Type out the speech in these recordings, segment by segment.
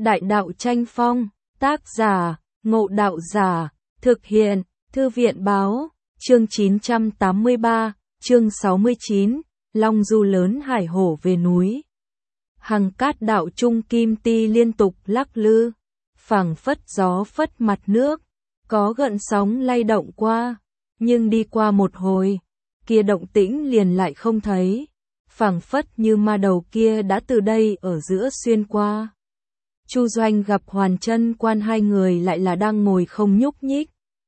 Đại đạo tranh phong, tác giả, Ngộ Đạo Giả, thực hiện, Thư viện báo, chương 983, chương 69, Long du lớn hải hổ về núi. Hằng cát đạo trung kim ti liên tục lắc lư, phảng phất gió phất mặt nước, có gợn sóng lay động qua, nhưng đi qua một hồi, kia động tĩnh liền lại không thấy, phảng phất như ma đầu kia đã từ đây ở giữa xuyên qua. Chu Doanh gặp Hoàn Chân Quan hai người lại là đang ngồi không nhúc nhích,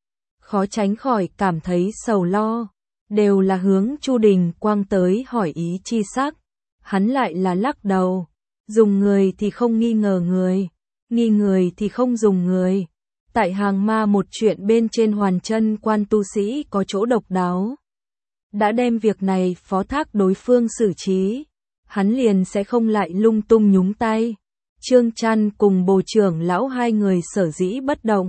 khó tránh khỏi cảm thấy sầu lo, đều là hướng Chu Đình Quang tới hỏi ý chi sắc, hắn lại là lắc đầu, dùng người thì không nghi ngờ người, nghi người thì không dùng người. Tại hàng ma một chuyện bên trên Hoàn Chân Quan tu sĩ có chỗ độc đáo, đã đem việc này phó thác đối phương xử trí, hắn liền sẽ không lại lung tung nhúng tay. Trương Trăn cùng Bồ trưởng lão hai người sở dĩ bất động,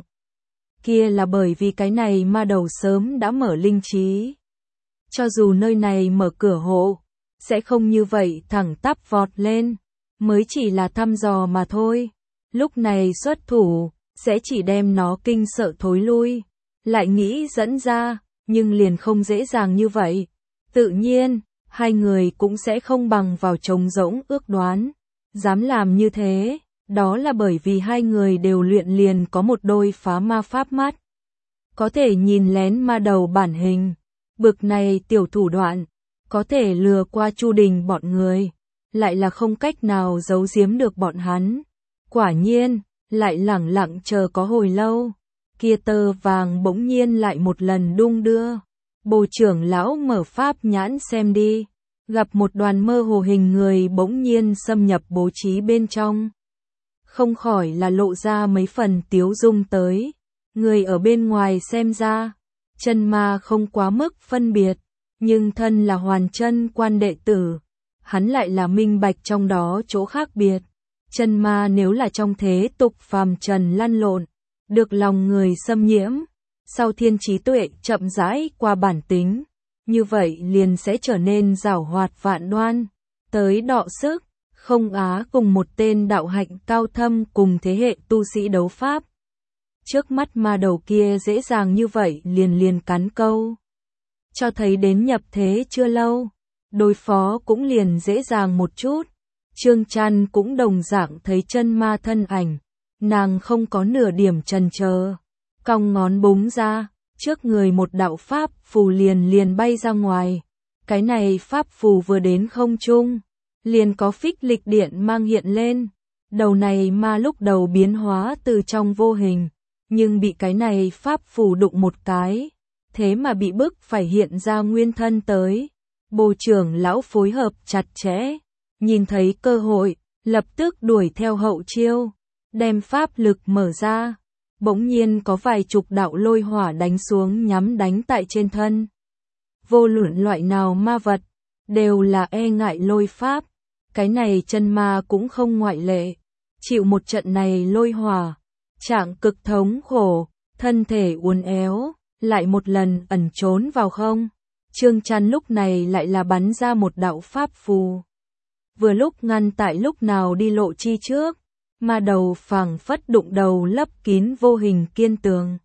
kia là bởi vì cái này ma đầu sớm đã mở linh trí. Cho dù nơi này mở cửa hộ, sẽ không như vậy thẳng tắp vọt lên, mới chỉ là thăm dò mà thôi. Lúc này xuất thủ, sẽ chỉ đem nó kinh sợ thối lui, lại nghĩ dẫn ra, nhưng liền không dễ dàng như vậy. Tự nhiên, hai người cũng sẽ không bằng vào trống rỗng ước đoán. Dám làm như thế, đó là bởi vì hai người đều luyện liền có một đôi phá ma pháp mắt. Có thể nhìn lén ma đầu bản hình, bực này tiểu thủ đoạn, có thể lừa qua Chu Đình bọn người, lại là không cách nào giấu giếm được bọn hắn. Quả nhiên, lại lẳng lặng chờ có hồi lâu, kia tơ vàng bỗng nhiên lại một lần đung đưa. Bồ trưởng lão mở pháp nhãn xem đi. Gặp một đoàn mơ hồ hình người bỗng nhiên xâm nhập bố trí bên trong. Không khỏi là lộ ra mấy phần tiếu dung tới. Người ở bên ngoài xem ra, chân ma không quá mức phân biệt, nhưng thân là Hoàn Chân Quan đệ tử, hắn lại là minh bạch trong đó chỗ khác biệt. Chân ma nếu là trong thế tục phàm trần lăn lộn, được lòng người xâm nhiễm, sau thiên trí tuệ chậm rãi qua bản tính, như vậy liền sẽ trở nên giảo hoạt vạn đoan, tới đọ sức, không á cùng một tên đạo hạnh cao thâm cùng thế hệ tu sĩ đấu pháp. Trước mắt ma đầu kia dễ dàng như vậy liền cắn câu. Cho thấy đến nhập thế chưa lâu, đối phó cũng liền dễ dàng một chút. Trương Trăn cũng đồng dạng thấy chân ma thân ảnh, nàng không có nửa điểm chần chờ, cong ngón búng ra. Trước người một đạo pháp phù liền bay ra ngoài. Cái này pháp phù vừa đến không trung, liền có phích lịch điện mang hiện lên. Đầu này ma lúc đầu biến hóa từ trong vô hình, nhưng bị cái này pháp phù đụng một cái, thế mà bị bức phải hiện ra nguyên thân tới. Bồ trưởng lão phối hợp chặt chẽ, nhìn thấy cơ hội, lập tức đuổi theo hậu chiêu, đem pháp lực mở ra. Bỗng nhiên có vài chục đạo lôi hỏa đánh xuống nhắm đánh tại trên thân. Vô luận loại nào ma vật, đều là e ngại lôi pháp. Cái này chân ma cũng không ngoại lệ. Chịu một trận này lôi hỏa, trạng cực thống khổ, thân thể uốn éo, lại một lần ẩn trốn vào không. Trương Trăn lúc này lại là bắn ra một đạo pháp phù. Vừa lúc ngăn tại lúc nào đi lộ chi trước. Ma đầu phảng phất đụng đầu lấp kín vô hình kiên tường.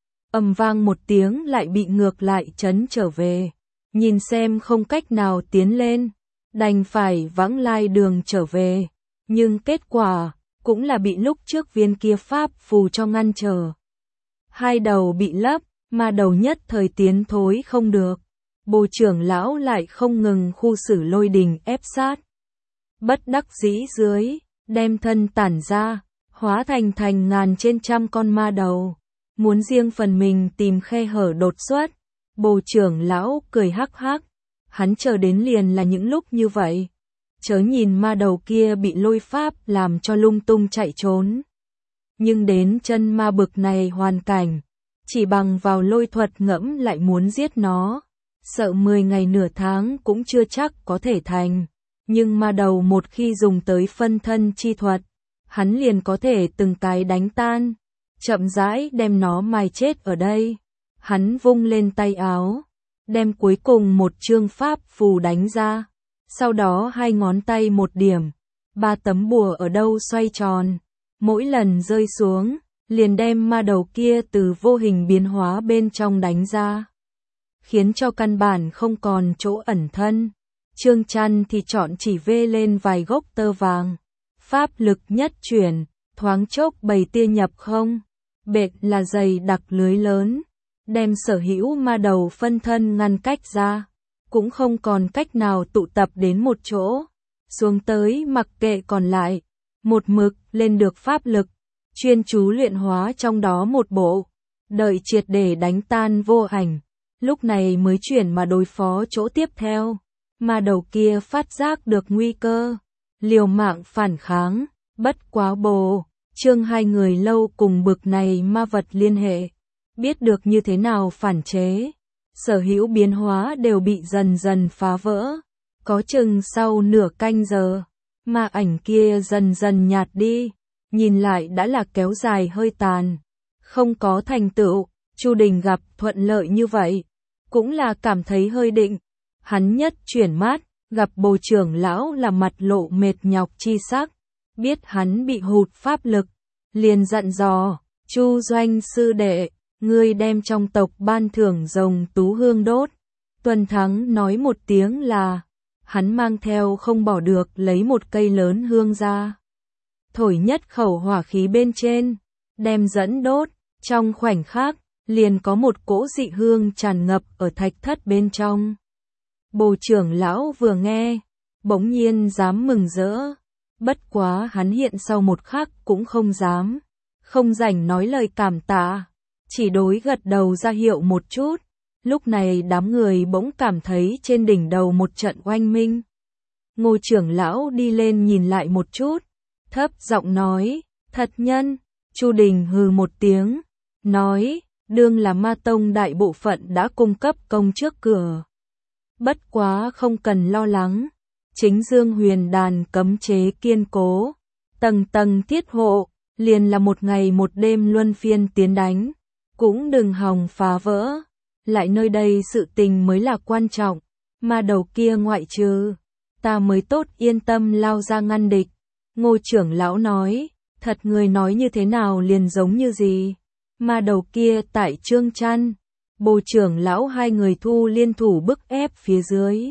Ầm vang một tiếng lại bị ngược lại chấn trở về. Nhìn xem không cách nào tiến lên, đành phải vãng lai đường trở về. Nhưng kết quả, cũng là bị lúc trước viên kia pháp phù cho ngăn trở. Hai đầu bị lấp, ma đầu nhất thời tiến thối không được. Bồ trưởng lão lại không ngừng khu xử lôi đình ép sát. Bất đắc dĩ dưới, đem thân tản ra, hóa thành ngàn trên trăm con ma đầu, muốn riêng phần mình tìm khe hở đột xuất. Bồ trưởng lão cười hắc hắc, hắn chờ đến liền là những lúc như vậy. Chớ nhìn ma đầu kia bị lôi pháp làm cho lung tung chạy trốn. Nhưng đến chân ma bực này hoàn cảnh, chỉ bằng vào lôi thuật ngẫm lại muốn giết nó, sợ 10 ngày nửa tháng cũng chưa chắc có thể thành. Nhưng ma đầu một khi dùng tới phân thân chi thuật, hắn liền có thể từng cái đánh tan, chậm rãi đem nó mài chết ở đây. Hắn vung lên tay áo, đem cuối cùng một chương pháp phù đánh ra, sau đó hai ngón tay một điểm, 3 tấm bùa ở đâu xoay tròn, mỗi lần rơi xuống, liền đem ma đầu kia từ vô hình biến hóa bên trong đánh ra, khiến cho căn bản không còn chỗ ẩn thân. Trương Chăn thì chọn chỉ vê lên vài gốc tơ vàng, pháp lực nhất chuyển, thoáng chốc 7 tia nhập không, bệt là dày đặc lưới lớn, đem sở hữu ma đầu phân thân ngăn cách ra, cũng không còn cách nào tụ tập đến một chỗ, xuống tới mặc kệ còn lại, một mực lên được pháp lực, chuyên chú luyện hóa trong đó một bộ, đợi triệt để đánh tan vô ảnh, lúc này mới chuyển mà đối phó chỗ tiếp theo. Ma đầu kia phát giác được nguy cơ, liều mạng phản kháng, bất quá Trương hai người lâu cùng bực này ma vật liên hệ, biết được như thế nào phản chế, sở hữu biến hóa đều bị dần dần phá vỡ, có chừng sau nửa canh giờ, ma ảnh kia dần dần nhạt đi, nhìn lại đã là kéo dài hơi tàn, không có thành tựu. Chu Đình gặp thuận lợi như vậy, cũng là cảm thấy hơi định. Hắn nhất chuyển mắt, gặp Bồ trưởng lão là mặt lộ mệt nhọc chi sắc, biết hắn bị hụt pháp lực, liền dặn dò, Chu Doanh sư đệ, ngươi đem trong tộc ban thưởng rồng tú hương đốt. Tuần Thắng nói một tiếng là, hắn mang theo không bỏ được lấy một cây lớn hương ra. Thổi nhất khẩu hỏa khí bên trên, đem dẫn đốt, trong khoảnh khắc, liền có một cỗ dị hương tràn ngập ở thạch thất bên trong. Bồ trưởng lão vừa nghe, bỗng nhiên dám mừng rỡ, bất quá hắn hiện sau một khắc cũng không dám, không rảnh nói lời cảm tạ, chỉ đối gật đầu ra hiệu một chút. Lúc này đám người bỗng cảm thấy trên đỉnh đầu một trận oanh minh. Ngô trưởng lão đi lên nhìn lại một chút, thấp giọng nói, thật nhân. Chu Đình hừ một tiếng, nói, đương là ma tông đại bộ phận đã cung cấp công trước cửa. Bất quá không cần lo lắng, chính Dương Huyền đàn cấm chế kiên cố, tầng tầng thiết hộ, liền là một ngày một đêm luân phiên tiến đánh, cũng đừng hòng phá vỡ, lại nơi đây sự tình mới là quan trọng, ma đầu kia ngoại trừ, ta mới tốt yên tâm lao ra ngăn địch. Ngô trưởng lão nói, thật người nói như thế nào liền giống như gì, ma đầu kia tại Trương Chăn. Bồ trưởng lão hai người thu liên thủ bức ép phía dưới.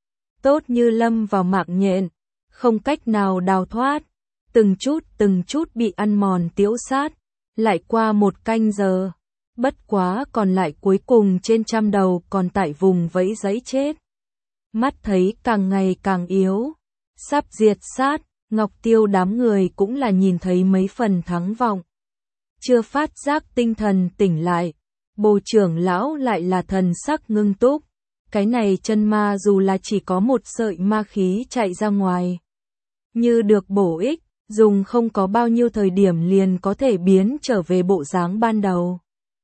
Tốt như lâm vào mạng nhện, không cách nào đào thoát, từng chút bị ăn mòn tiễu sát, lại qua một canh giờ. Bất quá còn lại cuối cùng trên trăm đầu còn tại vùng vẫy giấy chết. Mắt thấy càng ngày càng yếu, sắp diệt sát, Ngọc Tiêu đám người cũng là nhìn thấy mấy phần thắng vọng. Chưa phát giác tinh thần tỉnh lại. Bồ trưởng lão lại là thần sắc ngưng túc, cái này chân ma dù là chỉ có một sợi ma khí chạy ra ngoài, như được bổ ích, dùng không có bao nhiêu thời điểm liền có thể biến trở về bộ dáng ban đầu.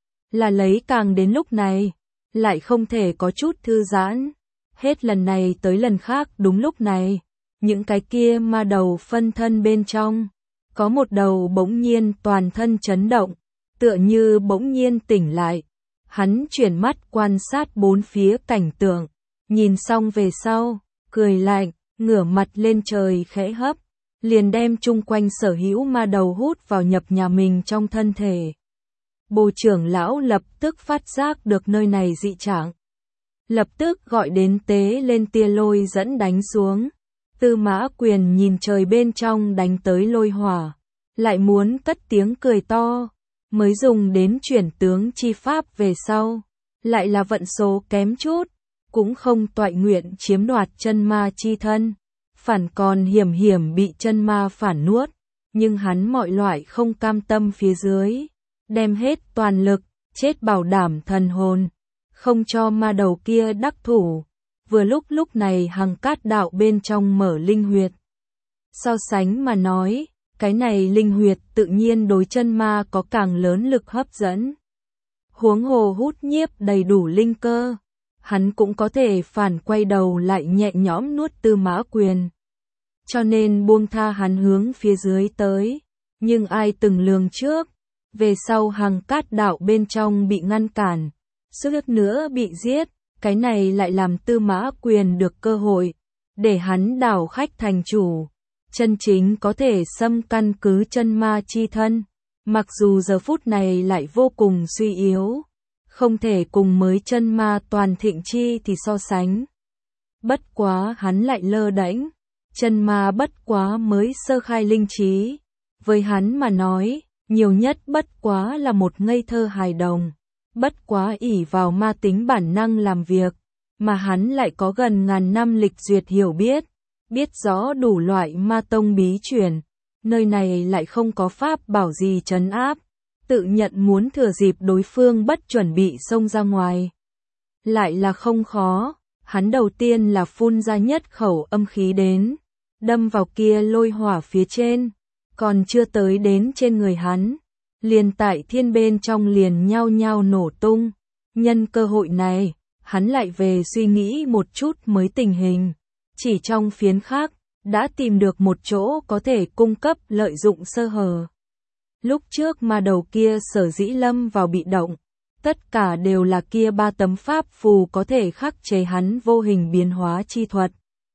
Là lấy càng đến lúc này, lại không thể có chút thư giãn, hết lần này tới lần khác đúng lúc này, những cái kia ma đầu phân thân bên trong, có một đầu bỗng nhiên toàn thân chấn động, tựa như bỗng nhiên tỉnh lại. Hắn chuyển mắt quan sát bốn phía cảnh tượng, nhìn xong về sau, cười lạnh, ngửa mặt lên trời khẽ hấp, liền đem chung quanh sở hữu ma đầu hút vào nhập nhà mình trong thân thể. Bồ trưởng lão lập tức phát giác được nơi này dị trạng, lập tức gọi đến tế lên tia lôi dẫn đánh xuống. Tư Mã Quyền nhìn trời bên trong đánh tới lôi hỏa, lại muốn cất tiếng cười to. Mới dùng đến chuyển tướng chi pháp về sau, lại là vận số kém chút, cũng không toại nguyện chiếm đoạt chân ma chi thân, phản còn hiểm bị chân ma phản nuốt, nhưng hắn mọi loại không cam tâm phía dưới, đem hết toàn lực, chết bảo đảm thần hồn, không cho ma đầu kia đắc thủ. Vừa lúc này Hằng Cát đạo bên trong mở linh huyệt. So sánh mà nói, cái này linh huyệt tự nhiên đối chân ma có càng lớn lực hấp dẫn. Huống hồ hút nhiếp đầy đủ linh cơ, hắn cũng có thể phản quay đầu lại nhẹ nhõm nuốt Tư Mã Quyền. Cho nên buông tha hắn hướng phía dưới tới, nhưng ai từng lường trước, về sau Hằng Cát đạo bên trong bị ngăn cản, suýt nữa bị giết, cái này lại làm Tư Mã Quyền được cơ hội, để hắn đảo khách thành chủ. chân chính có thể xâm căn cứ chân ma chi thân, mặc dù giờ phút này lại vô cùng suy yếu, không thể cùng mới chân ma toàn thịnh chi thì so sánh. Bất quá hắn lại lơ đễnh, chân ma bất quá mới sơ khai linh trí, với hắn mà nói, nhiều nhất bất quá là một ngây thơ hài đồng, bất quá ỷ vào ma tính bản năng làm việc, mà hắn lại có gần ngàn năm lịch duyệt hiểu biết, biết rõ đủ loại ma tông bí truyền, nơi này lại không có pháp bảo gì trấn áp, tự nhận muốn thừa dịp đối phương bất chuẩn bị xông ra ngoài. Lại là không khó, hắn đầu tiên là phun ra nhất khẩu âm khí đến, đâm vào kia lôi hỏa phía trên, còn chưa tới đến trên người hắn, liền tại thiên bên trong liền nhao nhao nổ tung. Nhân cơ hội này, hắn lại về suy nghĩ một chút mới tình hình, chỉ trong phiến khác, đã tìm được một chỗ có thể cung cấp lợi dụng sơ hở. Lúc trước ma đầu kia sở dĩ lâm vào bị động, tất cả đều là kia 3 tấm pháp phù có thể khắc chế hắn vô hình biến hóa chi thuật.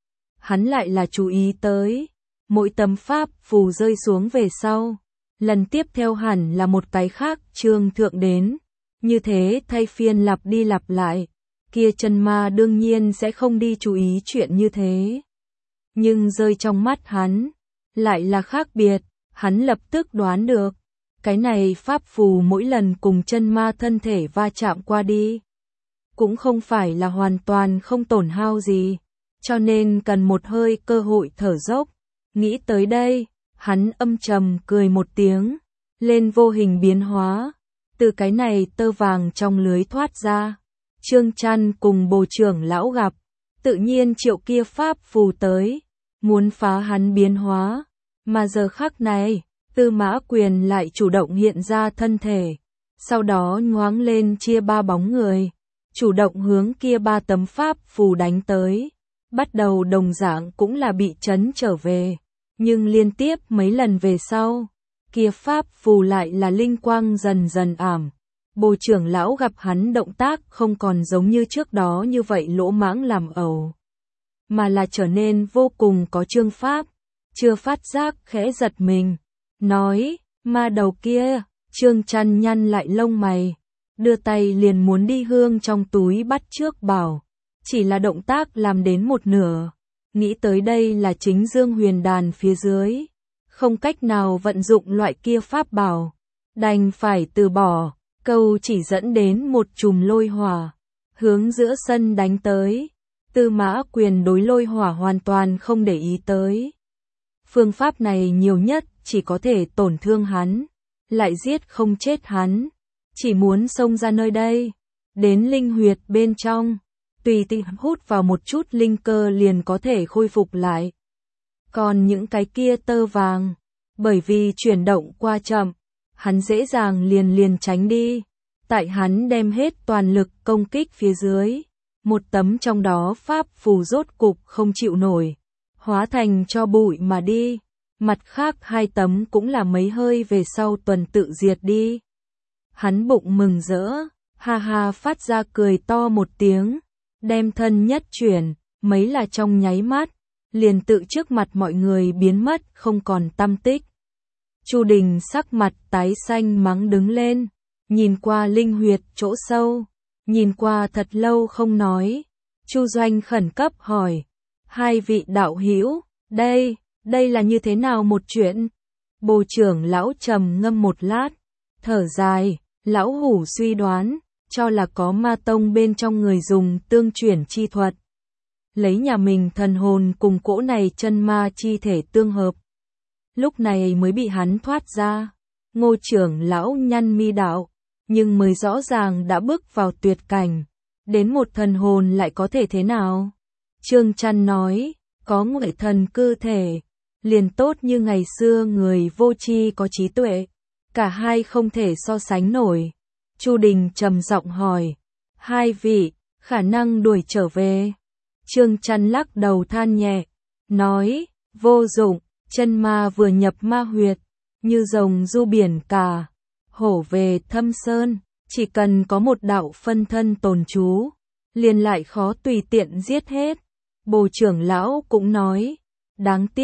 Hắn lại là chú ý tới, mỗi tấm pháp phù rơi xuống về sau, lần tiếp theo hẳn là một cái khác trương thượng đến, như thế thay phiên lặp đi lặp lại, kia chân ma đương nhiên sẽ không đi chú ý chuyện như thế. Nhưng rơi trong mắt hắn, lại là khác biệt, hắn lập tức đoán được, cái này pháp phù mỗi lần cùng chân ma thân thể va chạm qua đi, cũng không phải là hoàn toàn không tổn hao gì, cho nên cần một hơi cơ hội thở dốc. Nghĩ tới đây, hắn âm trầm cười một tiếng, lên vô hình biến hóa, từ cái này tơ vàng trong lưới thoát ra. Trương Chăn cùng Bồ trưởng lão gặp, tự nhiên triệu kia pháp phù tới, muốn phá hắn biến hóa, mà giờ khắc này, Tư Mã Quyền lại chủ động hiện ra thân thể, sau đó nhoáng lên chia 3 bóng người, chủ động hướng kia 3 tấm pháp phù đánh tới, bắt đầu đồng dạng cũng là bị chấn trở về, nhưng liên tiếp mấy lần về sau, kia pháp phù lại là linh quang dần dần ảm. Bồ trưởng lão gặp hắn động tác không còn giống như trước đó như vậy lỗ mãng làm ẩu, mà là trở nên vô cùng có chương pháp, chưa phát giác khẽ giật mình, nói, ma đầu kia. Trương Chăn nhăn lại lông mày, đưa tay liền muốn đi hương trong túi bắt trước bảo, chỉ là động tác làm đến một nửa, nghĩ tới đây là chính Dương Huyền Đàn phía dưới, không cách nào vận dụng loại kia pháp bảo, đành phải từ bỏ. Câu chỉ dẫn đến một chùm lôi hỏa, hướng giữa sân đánh tới. Tư Mã Quyền đối lôi hỏa hoàn toàn không để ý tới. Phương pháp này nhiều nhất chỉ có thể tổn thương hắn, lại giết không chết hắn. Chỉ muốn xông ra nơi đây, đến linh huyệt bên trong, tùy tiện hút vào một chút linh cơ liền có thể khôi phục lại. Còn những cái kia tơ vàng, bởi vì chuyển động qua chậm, hắn dễ dàng liền tránh đi. Tại hắn đem hết toàn lực công kích phía dưới, một tấm trong đó pháp phù rốt cục không chịu nổi, hóa thành cho bụi mà đi. Mặt khác 2 tấm cũng là mấy hơi về sau tuần tự diệt đi. Hắn bụng mừng rỡ, ha ha phát ra cười to một tiếng, đem thân nhất chuyển, mấy là trong nháy mắt, liền tự trước mặt mọi người biến mất không còn tăm tích. Chu Đình sắc mặt tái xanh mắng đứng lên, nhìn qua linh huyệt chỗ sâu, nhìn qua thật lâu không nói. Chu Doanh khẩn cấp hỏi, 2 vị đạo hữu, đây là như thế nào một chuyện? Bồ trưởng lão trầm ngâm một lát, thở dài, lão hủ suy đoán, cho là có ma tông bên trong người dùng tương chuyển chi thuật, lấy nhà mình thần hồn cùng cỗ này chân ma chi thể tương hợp. Lúc này mới bị hắn thoát ra. Ngô trưởng lão nhăn mi đạo, nhưng mới rõ ràng đã bước vào tuyệt cảnh, đến một thần hồn lại có thể thế nào? Trương Chăn nói, có ngụy thần cư thể, liền tốt như ngày xưa người vô tri có trí tuệ, cả hai không thể so sánh nổi. Chu Đình trầm giọng hỏi, 2 vị, khả năng đuổi trở về? Trương Chăn lắc đầu than nhẹ, nói, vô dụng, chân ma vừa nhập ma huyệt, như rồng du biển cả, hổ về thâm sơn, chỉ cần có một đạo phân thân tồn trú, liền lại khó tùy tiện giết hết. Bồ trưởng lão cũng nói, đáng tiếc,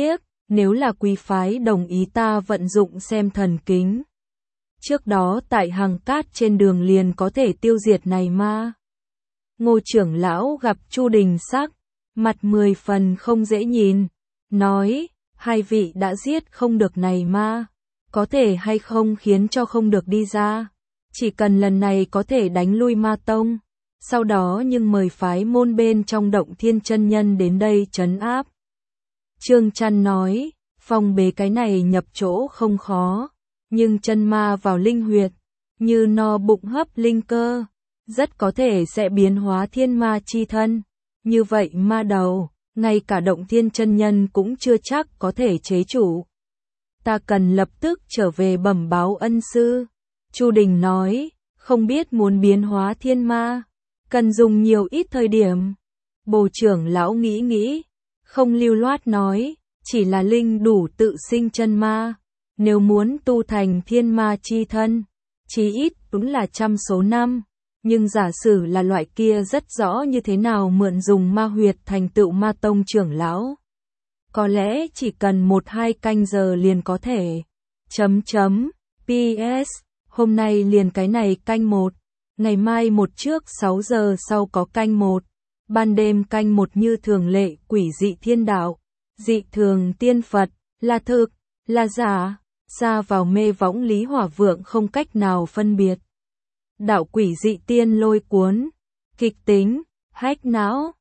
nếu là quý phái đồng ý ta vận dụng xem thần kính. Trước đó tại hằng cát trên đường liền có thể tiêu diệt này ma. Ngô trưởng lão gặp Chu Đình sắc, mặt 10 phần không dễ nhìn, nói, hai vị đã giết không được này ma, có thể hay không khiến cho không được đi ra, chỉ cần lần này có thể đánh lui ma tông, sau đó nhưng mời phái môn bên trong Động Thiên chân nhân đến đây trấn áp. Trương Chăn nói, phong bế cái này nhập chỗ không khó, nhưng chân ma vào linh huyệt, như no bụng hấp linh cơ, rất có thể sẽ biến hóa thiên ma chi thân. Như vậy ma đầu, ngay cả Động Thiên chân nhân cũng chưa chắc có thể chế chủ. Ta cần lập tức trở về bẩm báo ân sư. Chu Đình nói, không biết muốn biến hóa thiên ma, cần dùng nhiều ít thời điểm. Bồ trưởng lão nghĩ, không lưu loát nói, chỉ là linh đủ tự sinh chân ma, nếu muốn tu thành thiên ma chi thân, chí ít cũng là 100 số năm. Nhưng giả sử là loại kia rất rõ như thế nào mượn dùng ma huyệt thành tựu ma tông trưởng lão. Có lẽ chỉ cần 1-2 canh giờ liền có thể. PS, hôm nay liền cái này canh 1, ngày mai một trước 6 giờ sau có canh 1, ban đêm canh 1 như thường lệ quỷ dị thiên đạo, dị thường tiên Phật, là thực, là giả, xa vào mê võng Lý Hỏa Vượng không cách nào phân biệt. Đạo quỷ dị tiên lôi cuốn, kịch tính, hách não.